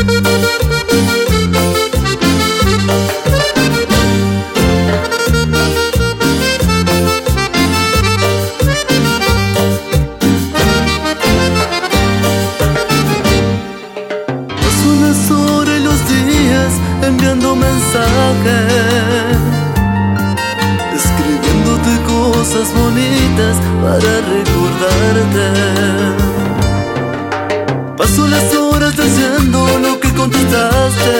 Enviando mensajes, escribiéndote cosas bonitas para recordarte. Paso las horas leyendo lo que contestaste,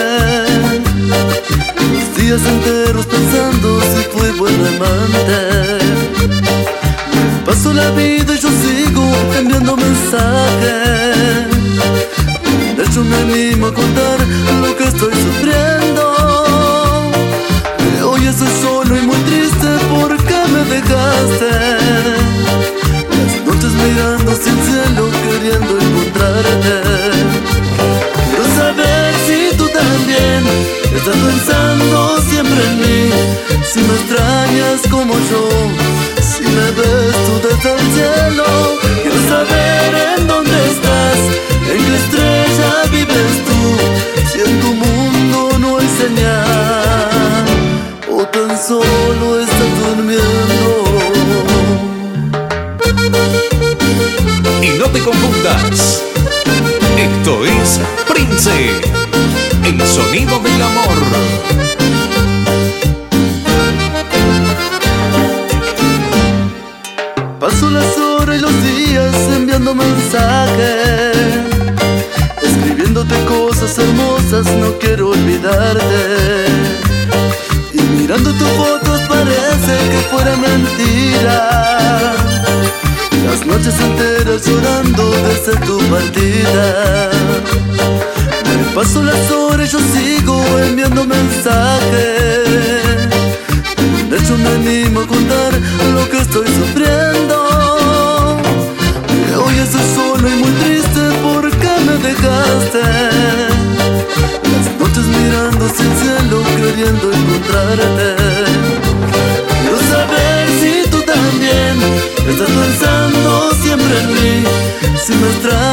los días enteros pensando si fui buen amante. Paso la vida y yo sigo enviando mensajes. De hecho me animo a contar lo que estoy sufriendo. Hoy estoy solo y muy triste porque me dejaste. Las noches mirando hacia el cielo queriendo encontrarte. Quiero saber si tú también estás pensando siempre en mí. Si me extrañas como yo, si me ves tú desde el cielo. Quiero saber en dónde estás, en qué estrella vives tú, si en tu mundo no hay señal o tan solo estás durmiendo. Y no te confundas, esto es Prince, el sonido del amor. Paso las horas y los días enviando mensajes, escribiéndote cosas hermosas, no quiero olvidarte. Y mirando tus fotos parece que fuera mentira. Las noches enteras llorando desde tu partida. Me paso las horas y yo sigo enviando mensajes. De hecho me animo a contar lo que estoy sufriendo. Hoy estoy solo y muy triste porque me dejaste. Las noches mirando hacia el cielo queriendo encontrarte. Quiero saber si tú también estás pensando siempre en mí. Si me extrañas